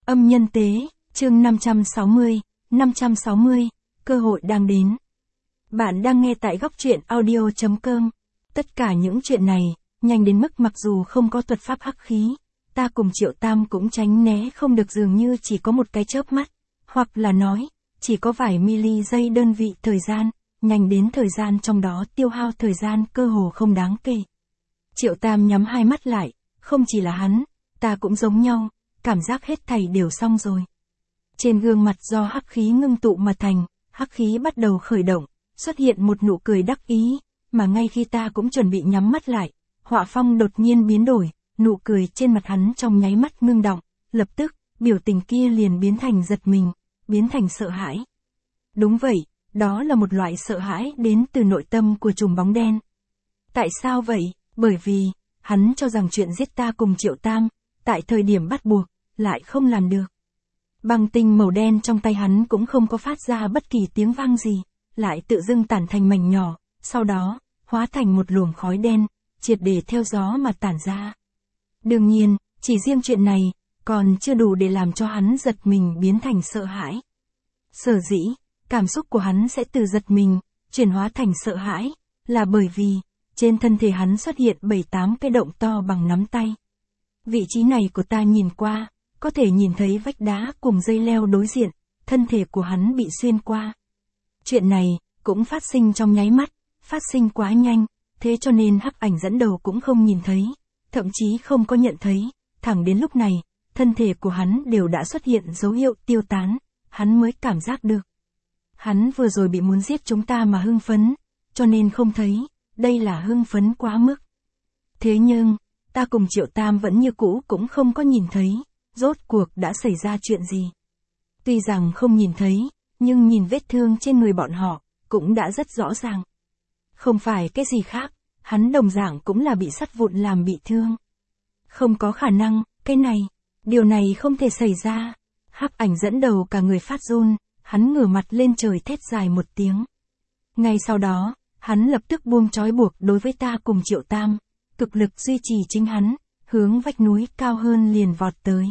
Âm nhân tế, chương 560, cơ hội đang đến. Bạn đang nghe tại góc truyện audio.com. Tất cả những chuyện này, nhanh đến mức mặc dù không có thuật pháp hắc khí, ta cùng Triệu Tam cũng tránh né không được, dường như chỉ có một cái chớp mắt, hoặc là nói, chỉ có vài mili giây đơn vị thời gian, nhanh đến thời gian trong đó tiêu hao thời gian cơ hồ không đáng kể. Triệu Tam nhắm hai mắt lại, không chỉ là hắn, ta cũng giống nhau, cảm giác hết thảy đều xong rồi. Trên gương mặt do hắc khí ngưng tụ mà thành, hắc khí bắt đầu khởi động, xuất hiện một nụ cười đắc ý, mà ngay khi ta cũng chuẩn bị nhắm mắt lại, họa phong đột nhiên biến đổi, nụ cười trên mặt hắn trong nháy mắt ngưng đọng, lập tức, biểu tình kia liền biến thành giật mình, biến thành sợ hãi. Đúng vậy, đó là một loại sợ hãi đến từ nội tâm của trùm bóng đen. Tại sao vậy? Bởi vì, hắn cho rằng chuyện giết ta cùng Triệu Tam, tại thời điểm bắt buộc, lại không làm được. Băng tinh màu đen trong tay hắn cũng không có phát ra bất kỳ tiếng vang gì, lại tự dưng tản thành mảnh nhỏ, sau đó, hóa thành một luồng khói đen, triệt để theo gió mà tản ra. Đương nhiên, chỉ riêng chuyện này, còn chưa đủ để làm cho hắn giật mình biến thành sợ hãi. Sở dĩ, cảm xúc của hắn sẽ từ giật mình, chuyển hóa thành sợ hãi, là bởi vì, trên thân thể hắn xuất hiện 7-8 cái động to bằng nắm tay. Vị trí này của ta nhìn qua, có thể nhìn thấy vách đá cùng dây leo đối diện, thân thể của hắn bị xuyên qua. Chuyện này, cũng phát sinh trong nháy mắt, phát sinh quá nhanh, thế cho nên hắc ảnh dẫn đầu cũng không nhìn thấy, thậm chí không có nhận thấy, thẳng đến lúc này, thân thể của hắn đều đã xuất hiện dấu hiệu tiêu tán, hắn mới cảm giác được. Hắn vừa rồi bị muốn giết chúng ta mà hưng phấn, cho nên không thấy, đây là hưng phấn quá mức. Thế nhưng, ta cùng Triệu Tam vẫn như cũ cũng không có nhìn thấy, rốt cuộc đã xảy ra chuyện gì. Tuy rằng không nhìn thấy, nhưng nhìn vết thương trên người bọn họ, cũng đã rất rõ ràng. Không phải cái gì khác, hắn đồng dạng cũng là bị sắt vụn làm bị thương. Không có khả năng, điều này không thể xảy ra. Hắc ảnh dẫn đầu cả người phát run, hắn ngửa mặt lên trời thét dài một tiếng. Ngay sau đó, hắn lập tức buông trói buộc đối với ta cùng Triệu Tam, cực lực duy trì chính hắn, hướng vách núi cao hơn liền vọt tới.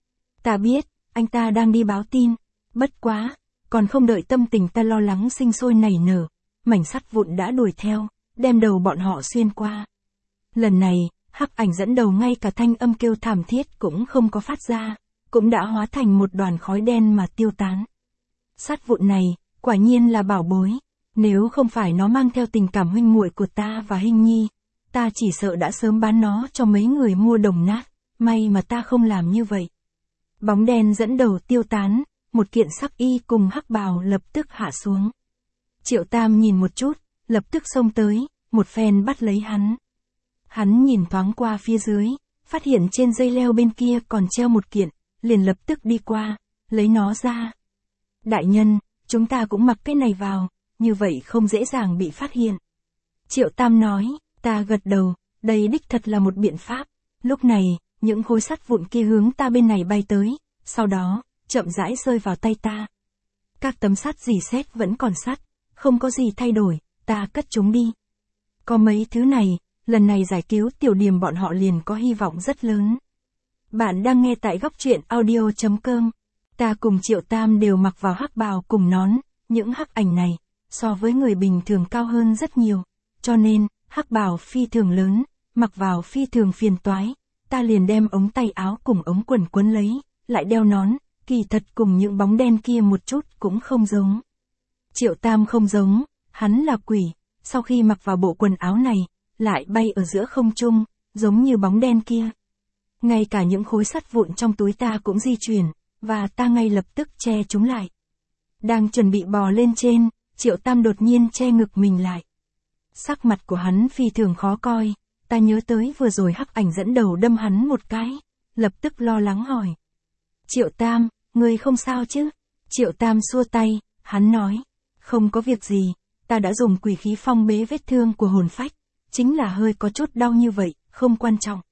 Ta biết, anh ta đang đi báo tin, bất quá, còn không đợi tâm tình ta lo lắng sinh sôi nảy nở, mảnh sắt vụn đã đuổi theo, đem đầu bọn họ xuyên qua. Lần này, hắc ảnh dẫn đầu ngay cả thanh âm kêu thảm thiết cũng không có phát ra, cũng đã hóa thành một đoàn khói đen mà tiêu tán. Sắt vụn này, quả nhiên là bảo bối, nếu không phải nó mang theo tình cảm huynh muội của ta và Hinh Nhi, ta chỉ sợ đã sớm bán nó cho mấy người mua đồng nát, may mà ta không làm như vậy. Bóng đen dẫn đầu tiêu tán, một kiện sắc y cùng hắc bào lập tức hạ xuống. Triệu Tam nhìn một chút, lập tức xông tới, một phen bắt lấy hắn. Hắn nhìn thoáng qua phía dưới, phát hiện trên dây leo bên kia còn treo một kiện, liền lập tức đi qua, lấy nó ra. Đại nhân, chúng ta cũng mặc cái này vào, như vậy không dễ dàng bị phát hiện. Triệu Tam nói, ta gật đầu, đây đích thật là một biện pháp. Lúc này, những khối sắt vụn kia hướng ta bên này bay tới, sau đó, chậm rãi rơi vào tay ta. Các tấm sắt rỉ sét vẫn còn sắt, không có gì thay đổi, ta cất chúng đi. Có mấy thứ này, lần này giải cứu Tiểu Điềm bọn họ liền có hy vọng rất lớn. Bạn đang nghe tại góc truyện audio.com. Ta cùng Triệu Tam đều mặc vào hắc bào cùng nón, những hắc ảnh này, so với người bình thường cao hơn rất nhiều, cho nên, hắc bào phi thường lớn, mặc vào phi thường phiền toái, ta liền đem ống tay áo cùng ống quần quấn lấy, lại đeo nón, kỳ thật cùng những bóng đen kia một chút cũng không giống. Triệu Tam không giống, hắn là quỷ, sau khi mặc vào bộ quần áo này, lại bay ở giữa không trung, giống như bóng đen kia. Ngay cả những khối sắt vụn trong túi ta cũng di chuyển, và ta ngay lập tức che chúng lại. Đang chuẩn bị bò lên trên, Triệu Tam đột nhiên che ngực mình lại. Sắc mặt của hắn phi thường khó coi, ta nhớ tới vừa rồi hắc ảnh dẫn đầu đâm hắn một cái, lập tức lo lắng hỏi. Triệu Tam, ngươi không sao chứ? Triệu Tam xua tay, hắn nói, không có việc gì, ta đã dùng quỷ khí phong bế vết thương của hồn phách, chính là hơi có chút đau như vậy, không quan trọng.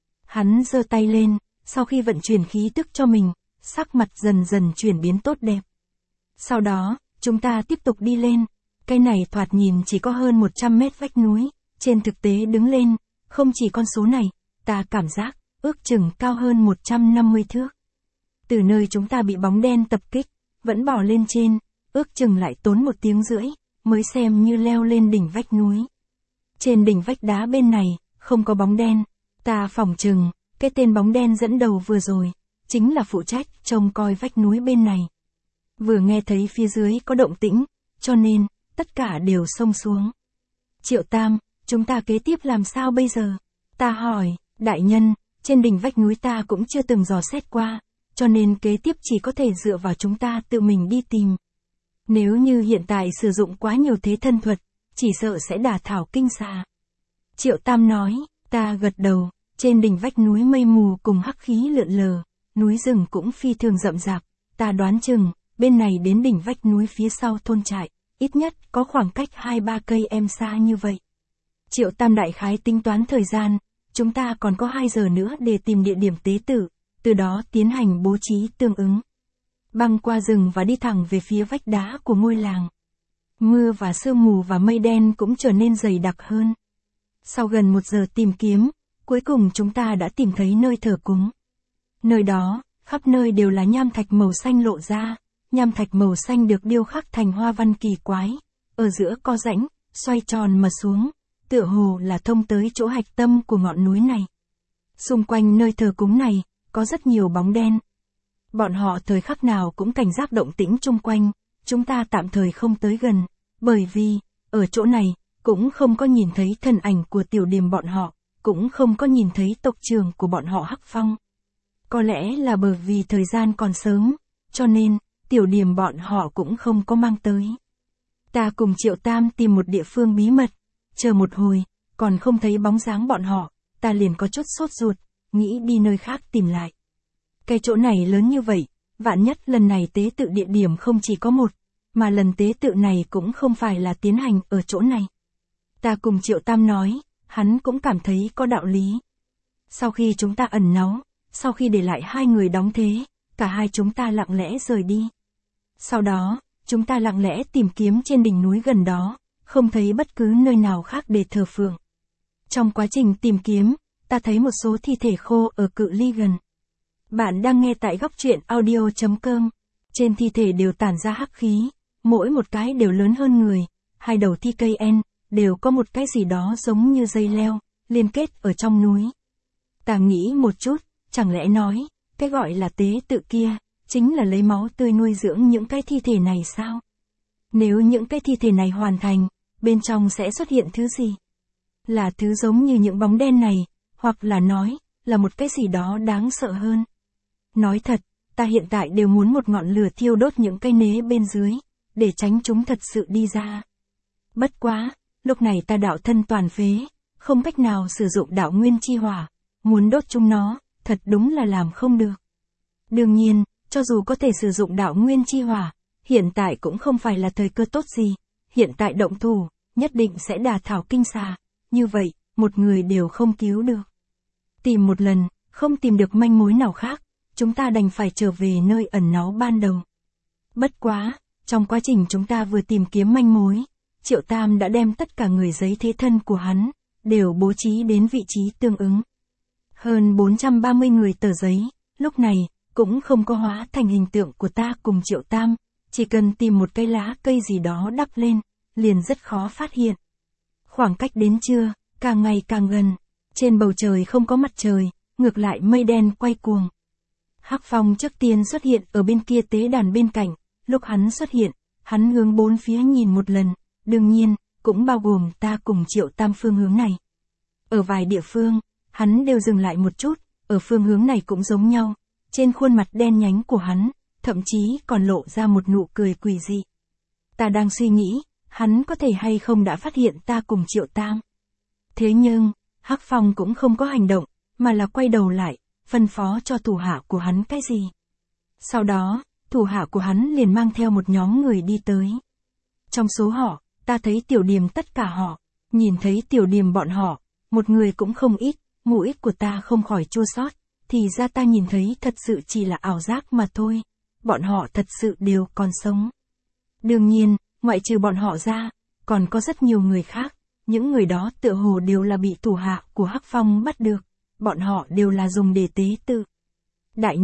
Hắn giơ tay lên, sau khi vận chuyển khí tức cho mình, sắc mặt dần dần chuyển biến tốt đẹp. Sau đó, chúng ta tiếp tục đi lên, cái này thoạt nhìn chỉ có hơn 100 mét vách núi, trên thực tế đứng lên, không chỉ con số này, ta cảm giác, ước chừng cao hơn 150 thước. Từ nơi chúng ta bị bóng đen tập kích, vẫn bò lên trên, ước chừng lại tốn 1 tiếng rưỡi, mới xem như leo lên đỉnh vách núi. Trên đỉnh vách đá bên này, không có bóng đen, ta phỏng chừng, cái tên bóng đen dẫn đầu vừa rồi, chính là phụ trách trông coi vách núi bên này. Vừa nghe thấy phía dưới có động tĩnh, cho nên, tất cả đều xông xuống. Triệu Tam, chúng ta kế tiếp làm sao bây giờ? Ta hỏi, đại nhân, trên đỉnh vách núi ta cũng chưa từng dò xét qua, cho nên kế tiếp chỉ có thể dựa vào chúng ta tự mình đi tìm. Nếu như hiện tại sử dụng quá nhiều thế thân thuật, chỉ sợ sẽ đả thảo kinh xà. Triệu Tam nói, ta gật đầu, trên đỉnh vách núi mây mù cùng hắc khí lượn lờ, núi rừng cũng phi thường rậm rạp, ta đoán chừng, bên này đến đỉnh vách núi phía sau thôn trại, ít nhất có khoảng cách 2-3 cây em xa như vậy. Triệu Tam đại khái tính toán thời gian, chúng ta còn có 2 giờ nữa để tìm địa điểm tế tự, từ đó tiến hành bố trí tương ứng. Băng qua rừng và đi thẳng về phía vách đá của ngôi làng. Mưa và sương mù và mây đen cũng trở nên dày đặc hơn. Sau gần 1 giờ tìm kiếm, cuối cùng chúng ta đã tìm thấy nơi thờ cúng. Nơi đó, khắp nơi đều là nham thạch màu xanh lộ ra, nham thạch màu xanh được điêu khắc thành hoa văn kỳ quái, ở giữa có rãnh, xoay tròn mà xuống, tựa hồ là thông tới chỗ hạch tâm của ngọn núi này. Xung quanh nơi thờ cúng này, có rất nhiều bóng đen. Bọn họ thời khắc nào cũng cảnh giác động tĩnh chung quanh, chúng ta tạm thời không tới gần, bởi vì, ở chỗ này, cũng không có nhìn thấy thân ảnh của Tiểu Điềm bọn họ, cũng không có nhìn thấy tộc trưởng của bọn họ Hắc Phong. Có lẽ là bởi vì thời gian còn sớm, cho nên, Tiểu Điềm bọn họ cũng không có mang tới. Ta cùng Triệu Tam tìm một địa phương bí mật, chờ một hồi, còn không thấy bóng dáng bọn họ, ta liền có chút sốt ruột, nghĩ đi nơi khác tìm lại. Cái chỗ này lớn như vậy, vạn nhất lần này tế tự địa điểm không chỉ có một, mà lần tế tự này cũng không phải là tiến hành ở chỗ này. Ta cùng Triệu Tam nói, hắn cũng cảm thấy có đạo lý. Sau khi chúng ta ẩn náu, sau khi để lại 2 người đóng thế, cả hai chúng ta lặng lẽ rời đi. Sau đó, chúng ta lặng lẽ tìm kiếm trên đỉnh núi gần đó, không thấy bất cứ nơi nào khác để thờ phượng. Trong quá trình tìm kiếm, ta thấy một số thi thể khô ở cự ly gần. Bạn đang nghe tại góc truyện audio.com. Trên thi thể đều tản ra hắc khí, mỗi một cái đều lớn hơn người, 2 đầu thi cây en, đều có một cái gì đó giống như dây leo, liên kết ở trong núi. Ta nghĩ một chút, chẳng lẽ nói, cái gọi là tế tự kia, chính là lấy máu tươi nuôi dưỡng những cái thi thể này sao? Nếu những cái thi thể này hoàn thành, bên trong sẽ xuất hiện thứ gì? Là thứ giống như những bóng đen này, hoặc là nói, là một cái gì đó đáng sợ hơn. Nói thật, ta hiện tại đều muốn một ngọn lửa thiêu đốt những cây nế bên dưới, để tránh chúng thật sự đi ra. Bất quá, lúc này ta đạo thân toàn phế, không cách nào sử dụng đạo nguyên chi hỏa, muốn đốt chúng nó, thật đúng là làm không được. Đương nhiên, cho dù có thể sử dụng đạo nguyên chi hỏa, hiện tại cũng không phải là thời cơ tốt gì, hiện tại động thủ, nhất định sẽ đả thảo kinh xà, như vậy, một người đều không cứu được. Tìm một lần, không tìm được manh mối nào khác, chúng ta đành phải trở về nơi ẩn náu ban đầu. Bất quá, trong quá trình chúng ta vừa tìm kiếm manh mối, Triệu Tam đã đem tất cả người giấy thế thân của hắn, đều bố trí đến vị trí tương ứng. Hơn 430 người tờ giấy, lúc này, cũng không có hóa thành hình tượng của ta cùng Triệu Tam, chỉ cần tìm một cây lá cây gì đó đắp lên, liền rất khó phát hiện. Khoảng cách đến trưa, càng ngày càng gần, trên bầu trời không có mặt trời, ngược lại mây đen quay cuồng. Hắc Phong trước tiên xuất hiện ở bên kia tế đàn bên cạnh, lúc hắn xuất hiện, hắn hướng 4 phía nhìn một lần, đương nhiên, cũng bao gồm ta cùng Triệu Tam phương hướng này. Ở vài địa phương, hắn đều dừng lại một chút, ở phương hướng này cũng giống nhau, trên khuôn mặt đen nhánh của hắn, thậm chí còn lộ ra một nụ cười quỷ dị. Ta đang suy nghĩ, hắn có thể hay không đã phát hiện ta cùng Triệu Tam. Thế nhưng, Hắc Phong cũng không có hành động, mà là quay đầu lại, phân phó cho thủ hạ của hắn cái gì. Sau đó, thủ hạ của hắn liền mang theo một nhóm người đi tới. Trong số họ, ta thấy Tiểu Điềm tất cả họ, nhìn thấy Tiểu Điềm bọn họ, một người cũng không ít, mũi của ta không khỏi chua xót, thì ra ta nhìn thấy thật sự chỉ là ảo giác mà thôi, bọn họ thật sự đều còn sống. Đương nhiên, ngoại trừ bọn họ ra, còn có rất nhiều người khác, những người đó tựa hồ đều là bị thủ hạ của Hắc Phong bắt được, bọn họ đều là dùng để tế tự. Đại nhân,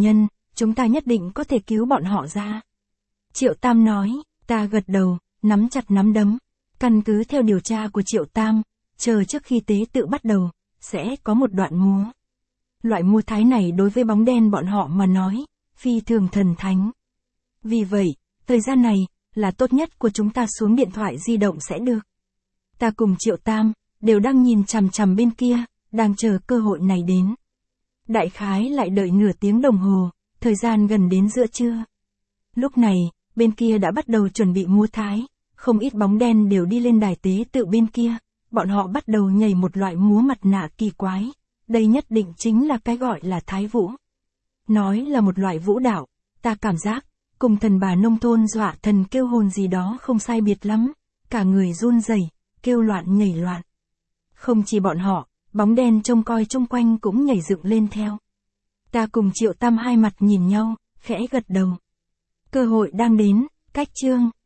chúng ta nhất định có thể cứu bọn họ ra. Triệu Tam nói, ta gật đầu, nắm chặt nắm đấm. Căn cứ theo điều tra của Triệu Tam, chờ trước khi tế tự bắt đầu, sẽ có một đoạn múa. Loại múa thái này đối với bóng đen bọn họ mà nói, phi thường thần thánh. Vì vậy, thời gian này, là tốt nhất của chúng ta xuống điện thoại di động sẽ được. Ta cùng Triệu Tam, đều đang nhìn chằm chằm bên kia, đang chờ cơ hội này đến. Đại khái lại đợi nửa tiếng đồng hồ, thời gian gần đến giữa trưa. Lúc này, bên kia đã bắt đầu chuẩn bị múa thái, không ít bóng đen đều đi lên đài tế tự bên kia, bọn họ bắt đầu nhảy một loại múa mặt nạ kỳ quái, đây nhất định chính là cái gọi là thái vũ. Nói là một loại vũ đạo, ta cảm giác, cùng thần bà nông thôn dọa thần kêu hồn gì đó không sai biệt lắm, cả người run rẩy, kêu loạn nhảy loạn. Không chỉ bọn họ, bóng đen trông coi chung quanh cũng nhảy dựng lên theo. Ta cùng Triệu Tam hai mặt nhìn nhau, khẽ gật đầu. Cơ hội đang đến, cách chương.